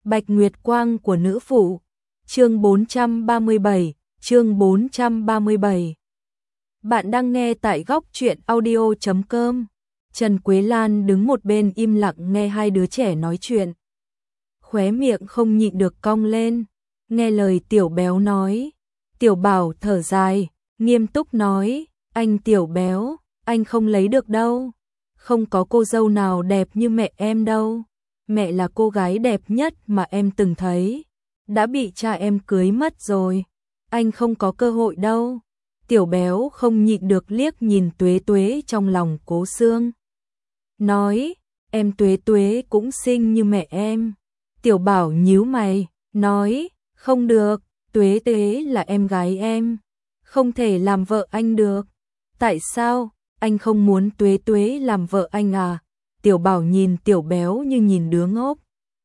Bạch Nguyệt Quang của nữ phụ. Chương 437, chương 437. Bạn đang nghe tại góc truyện audio.com. Trần Quế Lan đứng một bên im lặng nghe hai đứa trẻ nói chuyện. Khóe miệng không nhịn được cong lên, nghe lời Tiểu Béo nói. Tiểu Bảo thở dài, nghiêm túc nói, anh Tiểu Béo, anh không lấy được đâu. Không có cô dâu nào đẹp như mẹ em đâu. Mẹ là cô gái đẹp nhất mà em từng thấy. Đã bị cha em cưới mất rồi. Anh không có cơ hội đâu. Tiểu Béo không nhịn được liếc nhìn Tuế Tuế trong lòng Cố Xương. Nói, em Tuế Tuế cũng xinh như mẹ em. Tiểu Bảo nhíu mày, nói, không được, Tuế Tuế là em gái em. Không thể làm vợ anh được. Tại sao, anh không muốn Tuế Tuế làm vợ anh à? Tiểu Bảo nhìn Tiểu Béo như nhìn đứa ngốc.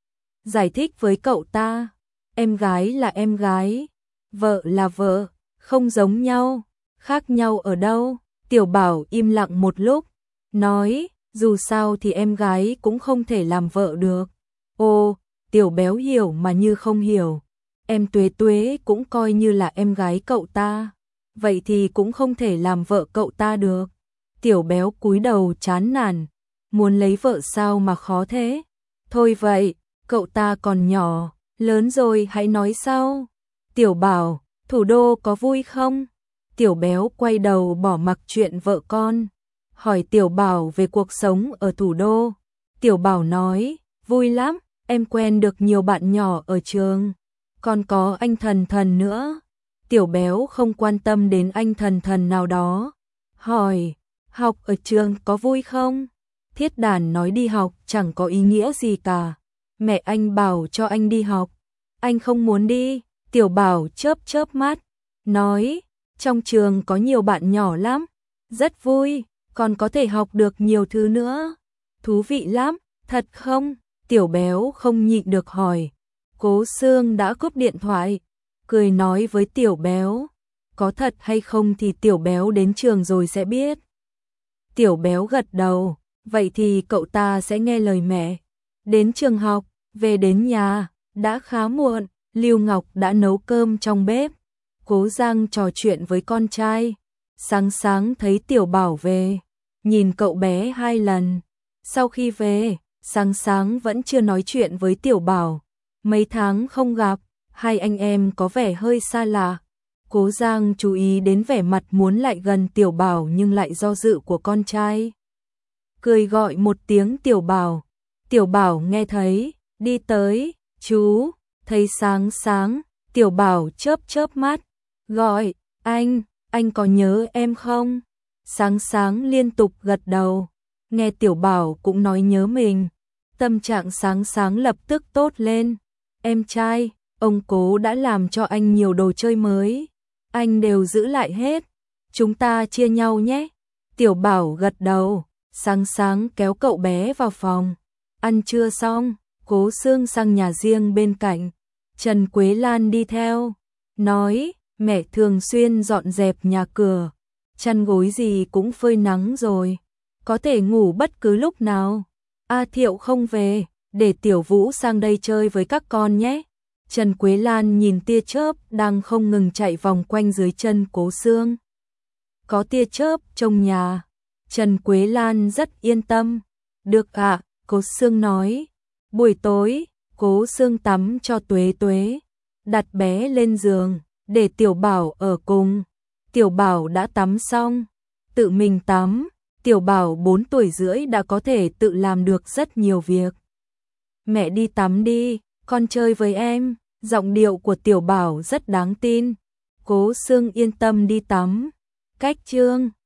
Giải thích với cậu ta, em gái là em gái, vợ là vợ, không giống nhau, khác nhau ở đâu? Tiểu Bảo im lặng một lúc, nói, dù sao thì em gái cũng không thể làm vợ được. Ô, Tiểu Béo hiểu mà như không hiểu, em Tuế Tuế cũng coi như là em gái cậu ta, vậy thì cũng không thể làm vợ cậu ta được. Tiểu Béo cúi đầu chán nản, muốn lấy vợ sao mà khó thế? Thôi vậy, cậu ta còn nhỏ, lớn rồi hãy nói sau. Tiểu Bảo, thủ đô có vui không? Tiểu Béo quay đầu bỏ mặc chuyện vợ con, hỏi Tiểu Bảo về cuộc sống ở thủ đô. Tiểu Bảo nói, vui lắm, em quen được nhiều bạn nhỏ ở trường, còn có anh Thần Thần nữa. Tiểu Béo không quan tâm đến anh Thần Thần nào đó, hỏi, học ở trường có vui không? Thiết Đàn nói đi học chẳng có ý nghĩa gì cả. Mẹ anh bảo cho anh đi học, anh không muốn đi. Tiểu Bảo chớp chớp mắt, nói, trong trường có nhiều bạn nhỏ lắm, rất vui, còn có thể học được nhiều thứ nữa. Thú vị lắm, thật không? Tiểu Béo không nhịn được hỏi. Cố Xương đã cúp điện thoại, cười nói với Tiểu Béo, có thật hay không thì Tiểu Béo đến trường rồi sẽ biết. Tiểu Béo gật đầu, vậy thì cậu ta sẽ nghe lời mẹ. Đến trường học, về đến nhà, đã khá muộn, Lưu Ngọc đã nấu cơm trong bếp. Cố Giang trò chuyện với con trai. Sáng sáng thấy Tiểu Bảo về, nhìn cậu bé 2 lần. Sau khi về, sáng sáng vẫn chưa nói chuyện với Tiểu Bảo. Mấy tháng không gặp, hai anh em có vẻ hơi xa lạ. Cố Giang chú ý đến vẻ mặt muốn lại gần Tiểu Bảo nhưng lại do dự của con trai. Cười gọi một tiếng Tiểu Bảo. Tiểu Bảo nghe thấy, đi tới, chú, thấy sáng sáng, Tiểu Bảo chớp chớp mắt, gọi, anh có nhớ em không? Sáng sáng liên tục gật đầu, nghe Tiểu Bảo cũng nói nhớ mình. Tâm trạng sáng sáng lập tức tốt lên. Em trai, ông Cố đã làm cho anh nhiều đồ chơi mới, anh đều giữ lại hết, chúng ta chia nhau nhé. Tiểu Bảo gật đầu, sáng sáng kéo cậu bé vào phòng. Ăn trưa xong, Cố Xương sang nhà riêng bên cạnh. Trần Quế Lan đi theo, nói, mẹ thường xuyên dọn dẹp nhà cửa, chăn gối gì cũng phơi nắng rồi, có thể ngủ bất cứ lúc nào. A Thiệu không về, để Tiểu Vũ sang đây chơi với các con nhé. Trần Quế Lan nhìn tia chớp đang không ngừng chạy vòng quanh dưới chân Cố Xương. Có tia chớp trong nhà, Trần Quế Lan rất yên tâm. Được ạ, Cố Xương nói. Buổi tối, Cố Xương tắm cho Tuế Tuế, đặt bé lên giường, để Tiểu Bảo ở cùng. Tiểu Bảo đã tắm xong, tự mình tắm. Tiểu Bảo 4 tuổi rưỡi đã có thể tự làm được rất nhiều việc. Mẹ đi tắm đi, con chơi với em. Giọng điệu của Tiểu Bảo rất đáng tin. Cố Xương yên tâm đi tắm. Cách chương